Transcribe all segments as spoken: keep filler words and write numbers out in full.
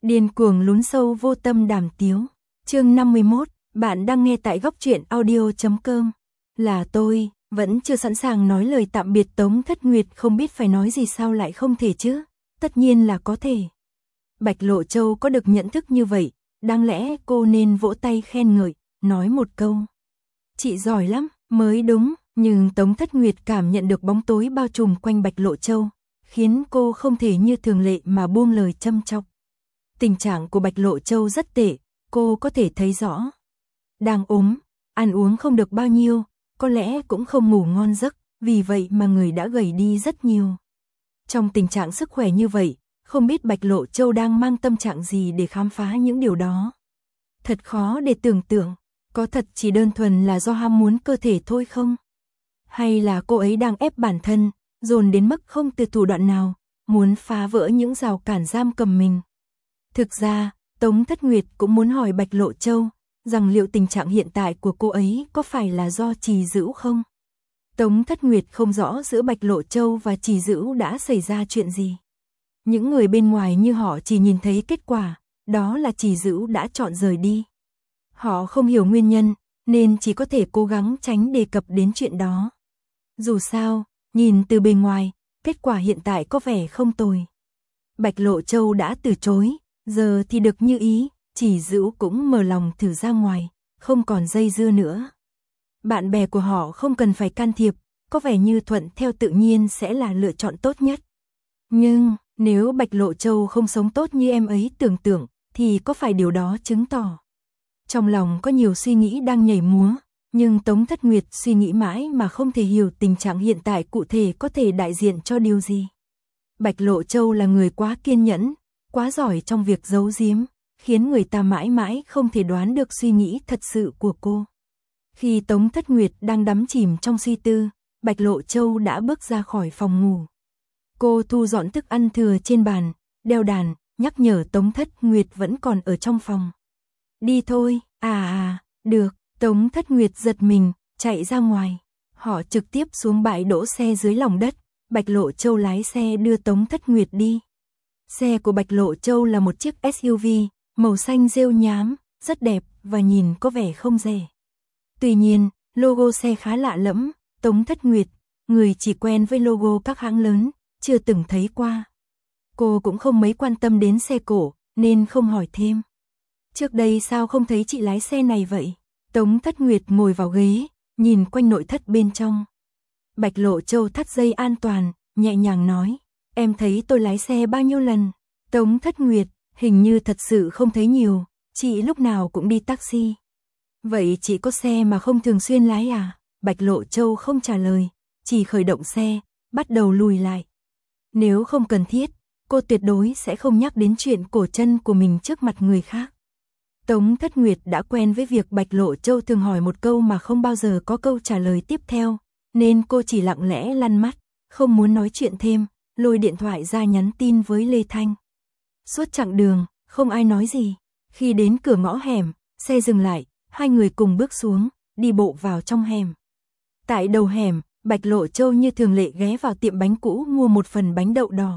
Điên cuồng lún sâu vô tâm đàm tiếu. Chương năm mươi mốt, bạn đang nghe tại góc truyện audio chấm com. Là tôi, vẫn chưa sẵn sàng nói lời tạm biệt Tống Thất Nguyệt, không biết phải nói gì, sao lại không thể chứ? Tất nhiên là có thể. Bạch Lộ Châu có được nhận thức như vậy, đáng lẽ cô nên vỗ tay khen ngợi, nói một câu. Chị giỏi lắm, mới đúng, nhưng Tống Thất Nguyệt cảm nhận được bóng tối bao trùm quanh Bạch Lộ Châu, khiến cô không thể như thường lệ mà buông lời châm chọc. Tình trạng của Bạch Lộ Châu rất tệ, cô có thể thấy rõ. Đang ốm, ăn uống không được bao nhiêu, có lẽ cũng không ngủ ngon giấc, vì vậy mà người đã gầy đi rất nhiều. Trong tình trạng sức khỏe như vậy, không biết Bạch Lộ Châu đang mang tâm trạng gì để khám phá những điều đó. Thật khó để tưởng tượng, có thật chỉ đơn thuần là do ham muốn cơ thể thôi không? Hay là cô ấy đang ép bản thân, dồn đến mức không từ thủ đoạn nào, muốn phá vỡ những rào cản giam cầm mình? Thực ra, Tống Thất Nguyệt cũng muốn hỏi Bạch Lộ Châu, rằng liệu tình trạng hiện tại của cô ấy có phải là do Trì Dữu không? Tống Thất Nguyệt không rõ giữa Bạch Lộ Châu và Trì Dữu đã xảy ra chuyện gì. Những người bên ngoài như họ chỉ nhìn thấy kết quả, đó là Trì Dữu đã chọn rời đi. Họ không hiểu nguyên nhân, nên chỉ có thể cố gắng tránh đề cập đến chuyện đó. Dù sao, nhìn từ bề ngoài, kết quả hiện tại có vẻ không tồi. Bạch Lộ Châu đã từ chối, giờ thì được như ý, Trì Dữu cũng mở lòng thử ra ngoài, không còn dây dưa nữa. Bạn bè của họ không cần phải can thiệp, có vẻ như thuận theo tự nhiên sẽ là lựa chọn tốt nhất. Nhưng, nếu Bạch Lộ Châu không sống tốt như em ấy tưởng tượng, thì có phải điều đó chứng tỏ? Trong lòng có nhiều suy nghĩ đang nhảy múa, nhưng Tống Thất Nguyệt suy nghĩ mãi mà không thể hiểu tình trạng hiện tại cụ thể có thể đại diện cho điều gì. Bạch Lộ Châu là người quá kiên nhẫn, quá giỏi trong việc giấu giếm, khiến người ta mãi mãi không thể đoán được suy nghĩ thật sự của cô. Khi Tống Thất Nguyệt đang đắm chìm trong suy tư, Bạch Lộ Châu đã bước ra khỏi phòng ngủ. Cô thu dọn thức ăn thừa trên bàn, đeo đàn, nhắc nhở Tống Thất Nguyệt vẫn còn ở trong phòng. Đi thôi, à à, được. Tống Thất Nguyệt giật mình, chạy ra ngoài. Họ trực tiếp xuống bãi đỗ xe dưới lòng đất. Bạch Lộ Châu lái xe đưa Tống Thất Nguyệt đi. Xe của Bạch Lộ Châu là một chiếc ét u vê, màu xanh rêu nhám, rất đẹp và nhìn có vẻ không rẻ. Tuy nhiên, logo xe khá lạ lẫm, Tống Thất Nguyệt, người chỉ quen với logo các hãng lớn, chưa từng thấy qua. Cô cũng không mấy quan tâm đến xe cổ, nên không hỏi thêm. Trước đây sao không thấy chị lái xe này vậy? Tống Thất Nguyệt ngồi vào ghế, nhìn quanh nội thất bên trong. Bạch Lộ Châu thắt dây an toàn, nhẹ nhàng nói, em thấy tôi lái xe bao nhiêu lần? Tống Thất Nguyệt, hình như thật sự không thấy nhiều, chị lúc nào cũng đi taxi. Vậy chị có xe mà không thường xuyên lái à? Bạch Lộ Châu không trả lời, chỉ khởi động xe, bắt đầu lùi lại. Nếu không cần thiết, cô tuyệt đối sẽ không nhắc đến chuyện cổ chân của mình trước mặt người khác. Tống Thất Nguyệt đã quen với việc Bạch Lộ Châu thường hỏi một câu mà không bao giờ có câu trả lời tiếp theo, nên cô chỉ lặng lẽ lăn mắt, không muốn nói chuyện thêm, lôi điện thoại ra nhắn tin với Lê Thanh. Suốt chặng đường, không ai nói gì. Khi đến cửa ngõ hẻm, xe dừng lại, hai người cùng bước xuống, đi bộ vào trong hẻm. Tại đầu hẻm, Bạch Lộ Châu như thường lệ ghé vào tiệm bánh cũ mua một phần bánh đậu đỏ.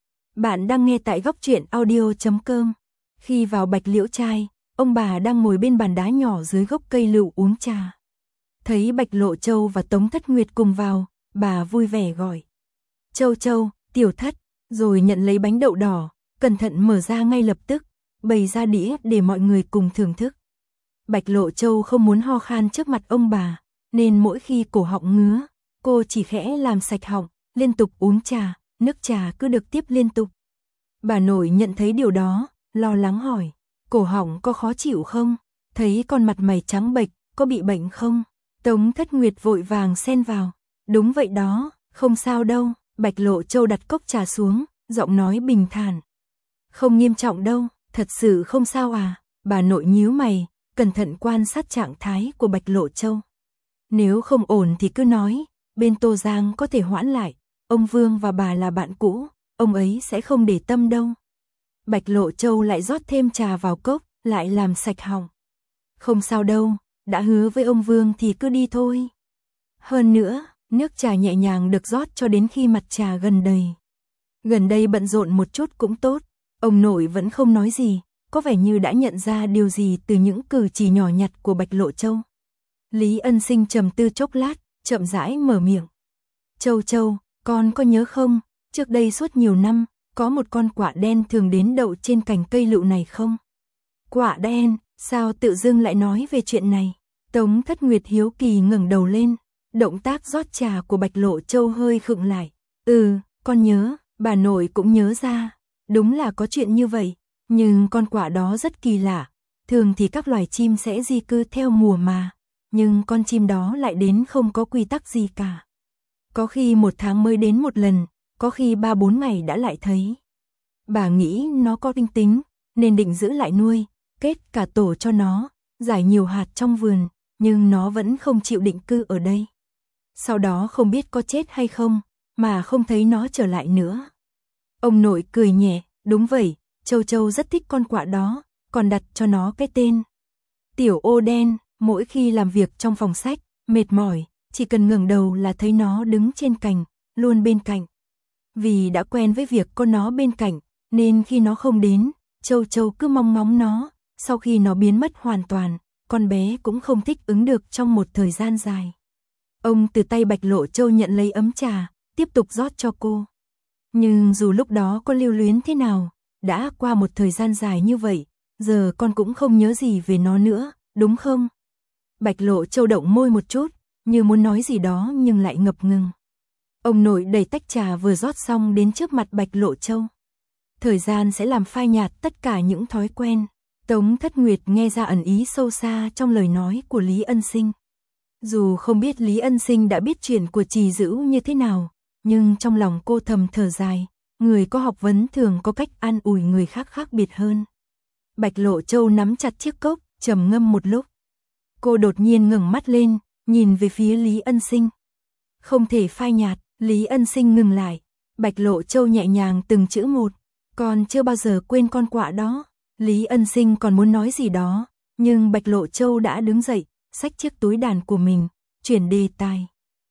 Bạn đang nghe tại góc truyện audio chấm com. Khi vào Bạch Liễu Trai, ông bà đang ngồi bên bàn đá nhỏ dưới gốc cây lựu uống trà. Thấy Bạch Lộ Châu và Tống Thất Nguyệt cùng vào, bà vui vẻ gọi. Châu Châu, Tiểu Thất, rồi nhận lấy bánh đậu đỏ, cẩn thận mở ra ngay lập tức, bày ra đĩa để mọi người cùng thưởng thức. Bạch Lộ Châu không muốn ho khan trước mặt ông bà, nên mỗi khi cổ họng ngứa, cô chỉ khẽ làm sạch họng, liên tục uống trà, nước trà cứ được tiếp liên tục. Bà nội nhận thấy điều đó, lo lắng hỏi, cổ họng có khó chịu không? Thấy con mặt mày trắng bệch, có bị bệnh không? Tống Thất Nguyệt vội vàng xen vào, đúng vậy đó, không sao đâu. Bạch Lộ Châu đặt cốc trà xuống, giọng nói bình thản. Không nghiêm trọng đâu, thật sự không sao à? Bà nội nhíu mày, cẩn thận quan sát trạng thái của Bạch Lộ Châu. Nếu không ổn thì cứ nói, bên Tô Giang có thể hoãn lại, ông Vương và bà là bạn cũ, ông ấy sẽ không để tâm đâu. Bạch Lộ Châu lại rót thêm trà vào cốc, lại làm sạch họng. Không sao đâu, đã hứa với ông Vương thì cứ đi thôi. Hơn nữa, nước trà nhẹ nhàng được rót cho đến khi mặt trà gần đầy. Gần đây bận rộn một chút cũng tốt, Ông nội vẫn không nói gì, có vẻ như đã nhận ra điều gì từ những cử chỉ nhỏ nhặt của Bạch Lộ Châu. Lý Ân Sinh trầm tư chốc lát, chậm rãi mở miệng. Châu Châu, con có nhớ không, trước đây suốt nhiều năm, có một con quạ đen thường đến đậu trên cành cây lựu này không? Quạ đen, sao tự dưng lại nói về chuyện này? Tống Thất Nguyệt hiếu kỳ ngẩng đầu lên, động tác rót trà của Bạch Lộ Châu hơi khựng lại. Ừ, con nhớ, bà nội cũng nhớ ra, đúng là có chuyện như vậy, nhưng con quạ đó rất kỳ lạ, thường thì các loài chim sẽ di cư theo mùa mà, nhưng con chim đó lại đến không có quy tắc gì cả. Có khi một tháng mới đến một lần, có khi ba bốn ngày đã lại thấy. Bà nghĩ nó có linh tính, nên định giữ lại nuôi, kết cả tổ cho nó, giải nhiều hạt trong vườn, nhưng nó vẫn không chịu định cư ở đây. Sau đó không biết có chết hay không, mà không thấy nó trở lại nữa. Ông nội cười nhẹ, đúng vậy, Châu Châu rất thích con quạ đó, còn đặt cho nó cái tên Tiểu Ô Đen. Mỗi khi làm việc trong phòng sách, mệt mỏi, chỉ cần ngẩng đầu là thấy nó đứng trên cành, luôn bên cạnh. Vì đã quen với việc có nó bên cạnh, nên khi nó không đến, Châu Châu cứ mong ngóng nó, sau khi nó biến mất hoàn toàn, con bé cũng không thích ứng được trong một thời gian dài. Ông từ tay Bạch Lộ Châu nhận lấy ấm trà, tiếp tục rót cho cô. Nhưng dù lúc đó có lưu luyến thế nào, đã qua một thời gian dài như vậy, giờ con cũng không nhớ gì về nó nữa, đúng không? Bạch Lộ Châu động môi một chút, như muốn nói gì đó nhưng lại ngập ngừng. Ông nội đẩy tách trà vừa rót xong đến trước mặt Bạch Lộ Châu. Thời gian sẽ làm phai nhạt tất cả những thói quen. Tống Thất Nguyệt nghe ra ẩn ý sâu xa trong lời nói của Lý Ân Sinh. Dù không biết Lý Ân Sinh đã biết chuyện của Trì Dữ như thế nào, nhưng trong lòng cô thầm thở dài, người có học vấn thường có cách an ủi người khác khác biệt hơn. Bạch Lộ Châu nắm chặt chiếc cốc, trầm ngâm một lúc. Cô đột nhiên ngẩng mắt lên, nhìn về phía Lý Ân Sinh. Không thể phai nhạt, Lý Ân Sinh ngừng lại. Bạch Lộ Châu nhẹ nhàng từng chữ một. Con chưa bao giờ quên con quạ đó. Lý Ân Sinh còn muốn nói gì đó, nhưng Bạch Lộ Châu đã đứng dậy, xách chiếc túi đàn của mình, chuyển đề tài.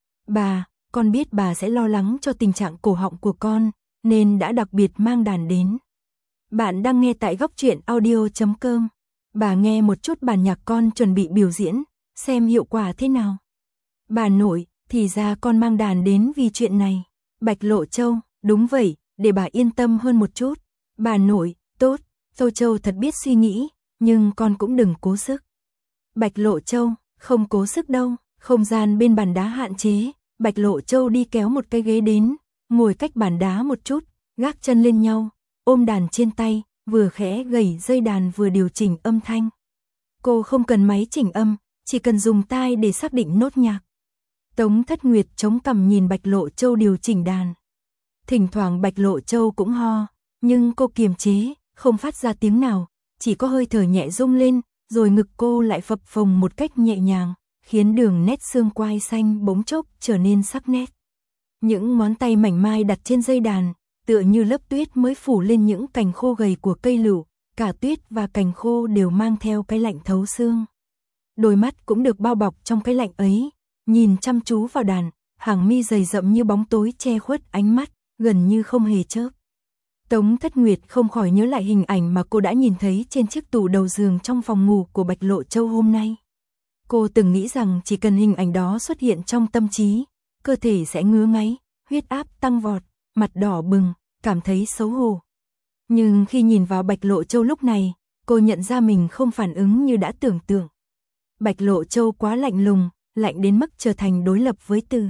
Bà, con biết bà sẽ lo lắng cho tình trạng cổ họng của con, nên đã đặc biệt mang đàn đến. Bạn đang nghe tại góc truyện audio chấm com. Bà nghe một chút bản nhạc con chuẩn bị biểu diễn, xem hiệu quả thế nào. Bà nội, thì ra con mang đàn đến vì chuyện này. Bạch Lộ Châu, đúng vậy, để bà yên tâm hơn một chút. Bà nội, tốt, Châu Châu thật biết suy nghĩ, nhưng con cũng đừng cố sức. Bạch Lộ Châu, không cố sức đâu, không gian bên bàn đá hạn chế. Bạch Lộ Châu đi kéo một cái ghế đến, ngồi cách bàn đá một chút, gác chân lên nhau, ôm đàn trên tay, vừa khẽ gẩy dây đàn vừa điều chỉnh âm thanh. Cô không cần máy chỉnh âm, chỉ cần dùng tai để xác định nốt nhạc. Tống Thất Nguyệt chống cằm nhìn Bạch Lộ Châu điều chỉnh đàn. Thỉnh thoảng Bạch Lộ Châu cũng ho, nhưng cô kiềm chế, không phát ra tiếng nào, chỉ có hơi thở nhẹ rung lên, rồi ngực cô lại phập phồng một cách nhẹ nhàng, khiến đường nét xương quai xanh bỗng chốc trở nên sắc nét. Những ngón tay mảnh mai đặt trên dây đàn, tựa như lớp tuyết mới phủ lên những cành khô gầy của cây lựu, cả tuyết và cành khô đều mang theo cái lạnh thấu xương. Đôi mắt cũng được bao bọc trong cái lạnh ấy, nhìn chăm chú vào đàn, hàng mi dày rậm như bóng tối che khuất ánh mắt, gần như không hề chớp. Tống Thất Nguyệt không khỏi nhớ lại hình ảnh mà cô đã nhìn thấy trên chiếc tủ đầu giường trong phòng ngủ của Bạch Lộ Châu hôm nay. Cô từng nghĩ rằng chỉ cần hình ảnh đó xuất hiện trong tâm trí, cơ thể sẽ ngứa ngáy, huyết áp tăng vọt, mặt đỏ bừng, cảm thấy xấu hổ. Nhưng khi nhìn vào Bạch Lộ Châu lúc này, cô nhận ra mình không phản ứng như đã tưởng tượng. Bạch Lộ Châu quá lạnh lùng, lạnh đến mức trở thành đối lập với từ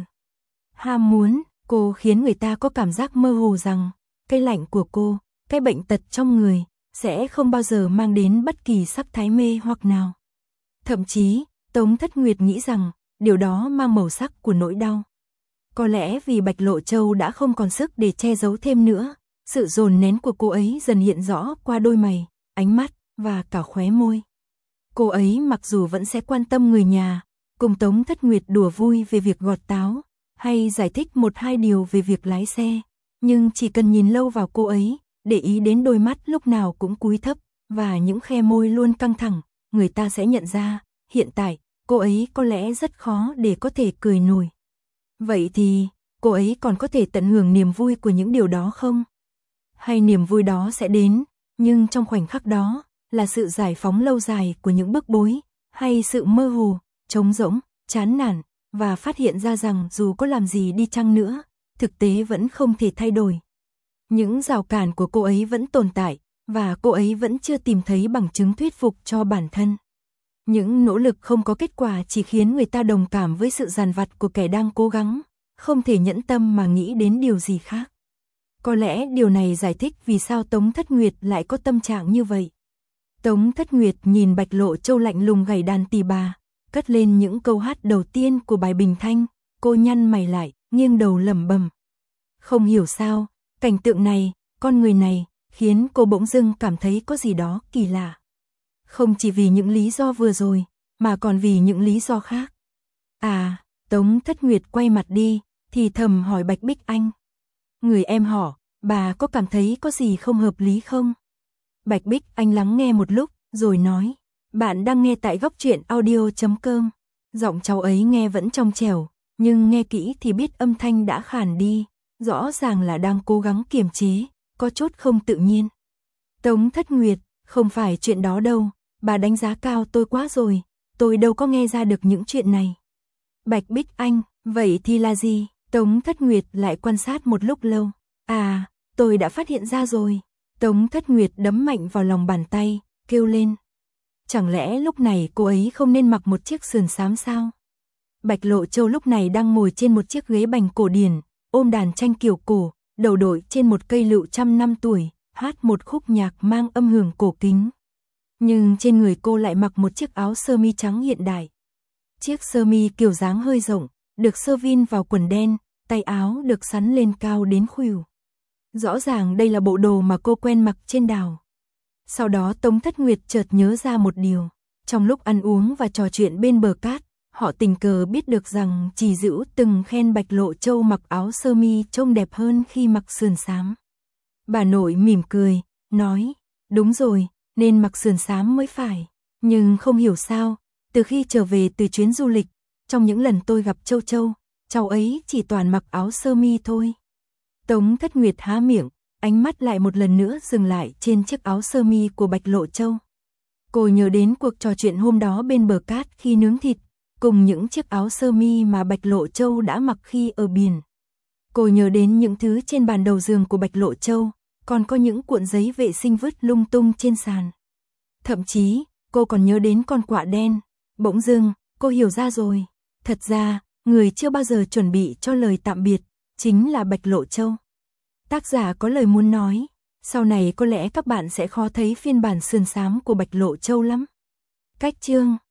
ham muốn. Cô khiến người ta có cảm giác mơ hồ rằng cái lạnh của cô, cái bệnh tật trong người, sẽ không bao giờ mang đến bất kỳ sắc thái mê hoặc nào. Thậm chí, Tống Thất Nguyệt nghĩ rằng điều đó mang màu sắc của nỗi đau. Có lẽ vì Bạch Lộ Châu đã không còn sức để che giấu thêm nữa, sự dồn nén của cô ấy dần hiện rõ qua đôi mày, ánh mắt và cả khóe môi. Cô ấy mặc dù vẫn sẽ quan tâm người nhà, cùng Tống Thất Nguyệt đùa vui về việc gọt táo, hay giải thích một hai điều về việc lái xe, nhưng chỉ cần nhìn lâu vào cô ấy, để ý đến đôi mắt lúc nào cũng cúi thấp, và những khe môi luôn căng thẳng, người ta sẽ nhận ra, hiện tại, cô ấy có lẽ rất khó để có thể cười nổi. Vậy thì, cô ấy còn có thể tận hưởng niềm vui của những điều đó không? Hay niềm vui đó sẽ đến, nhưng trong khoảnh khắc đó, là sự giải phóng lâu dài của những bức bối, hay sự mơ hồ, trống rỗng, chán nản, và phát hiện ra rằng dù có làm gì đi chăng nữa, thực tế vẫn không thể thay đổi. Những rào cản của cô ấy vẫn tồn tại, và cô ấy vẫn chưa tìm thấy bằng chứng thuyết phục cho bản thân. Những nỗ lực không có kết quả chỉ khiến người ta đồng cảm với sự dằn vặt của kẻ đang cố gắng, không thể nhẫn tâm mà nghĩ đến điều gì khác. Có lẽ điều này giải thích vì sao Tống Thất Nguyệt lại có tâm trạng như vậy. Tống Thất Nguyệt nhìn Bạch Lộ Châu lạnh lùng gảy đàn tỳ bà, cất lên những câu hát đầu tiên của bài Bình Thanh, cô nhăn mày lại, nghiêng đầu lẩm bẩm. Không hiểu sao, cảnh tượng này, con người này, khiến cô bỗng dưng cảm thấy có gì đó kỳ lạ. Không chỉ vì những lý do vừa rồi, mà còn vì những lý do khác. À, Tống Thất Nguyệt quay mặt đi, thì thầm hỏi Bạch Bích Anh. Người em họ, bà có cảm thấy có gì không hợp lý không? Bạch Bích Anh lắng nghe một lúc, rồi nói. Bạn đang nghe tại góc truyện audio chấm com. Giọng cháu ấy nghe vẫn trong trẻo, nhưng nghe kỹ thì biết âm thanh đã khàn đi. Rõ ràng là đang cố gắng kiềm chế, có chút không tự nhiên. Tống Thất Nguyệt, không phải chuyện đó đâu, bà đánh giá cao tôi quá rồi, tôi đâu có nghe ra được những chuyện này. Bạch Bích Anh, vậy thì là gì? Tống Thất Nguyệt lại quan sát một lúc lâu. À, tôi đã phát hiện ra rồi. Tống Thất Nguyệt đấm mạnh vào lòng bàn tay, kêu lên. Chẳng lẽ lúc này cô ấy không nên mặc một chiếc sườn xám sao? Bạch Lộ Châu lúc này đang ngồi trên một chiếc ghế bành cổ điển, ôm đàn tranh kiểu cổ, đầu đội trên một cây lựu trăm năm tuổi, hát một khúc nhạc mang âm hưởng cổ kính. Nhưng trên người cô lại mặc một chiếc áo sơ mi trắng hiện đại. Chiếc sơ mi kiểu dáng hơi rộng, được sơ vin vào quần đen, tay áo được sắn lên cao đến khuỷu. Rõ ràng đây là bộ đồ mà cô quen mặc trên đảo. Sau đó Tống Thất Nguyệt chợt nhớ ra một điều. Trong lúc ăn uống và trò chuyện bên bờ cát, họ tình cờ biết được rằng Trì Dữu từng khen Bạch Lộ Châu mặc áo sơ mi trông đẹp hơn khi mặc sườn xám. Bà nội mỉm cười, nói, đúng rồi, nên mặc sườn xám mới phải. Nhưng không hiểu sao, từ khi trở về từ chuyến du lịch, trong những lần tôi gặp Châu Châu, cháu ấy chỉ toàn mặc áo sơ mi thôi. Tống Thất Nguyệt há miệng, ánh mắt lại một lần nữa dừng lại trên chiếc áo sơ mi của Bạch Lộ Châu. Cô nhớ đến cuộc trò chuyện hôm đó bên bờ cát khi nướng thịt, cùng những chiếc áo sơ mi mà Bạch Lộ Châu đã mặc khi ở biển. Cô nhớ đến những thứ trên bàn đầu giường của Bạch Lộ Châu, còn có những cuộn giấy vệ sinh vứt lung tung trên sàn. Thậm chí, cô còn nhớ đến con quạ đen. Bỗng dưng, cô hiểu ra rồi. Thật ra, người chưa bao giờ chuẩn bị cho lời tạm biệt, chính là Bạch Lộ Châu. Tác giả có lời muốn nói, sau này có lẽ các bạn sẽ khó thấy phiên bản sườn xám của Bạch Lộ Châu lắm. Cách chương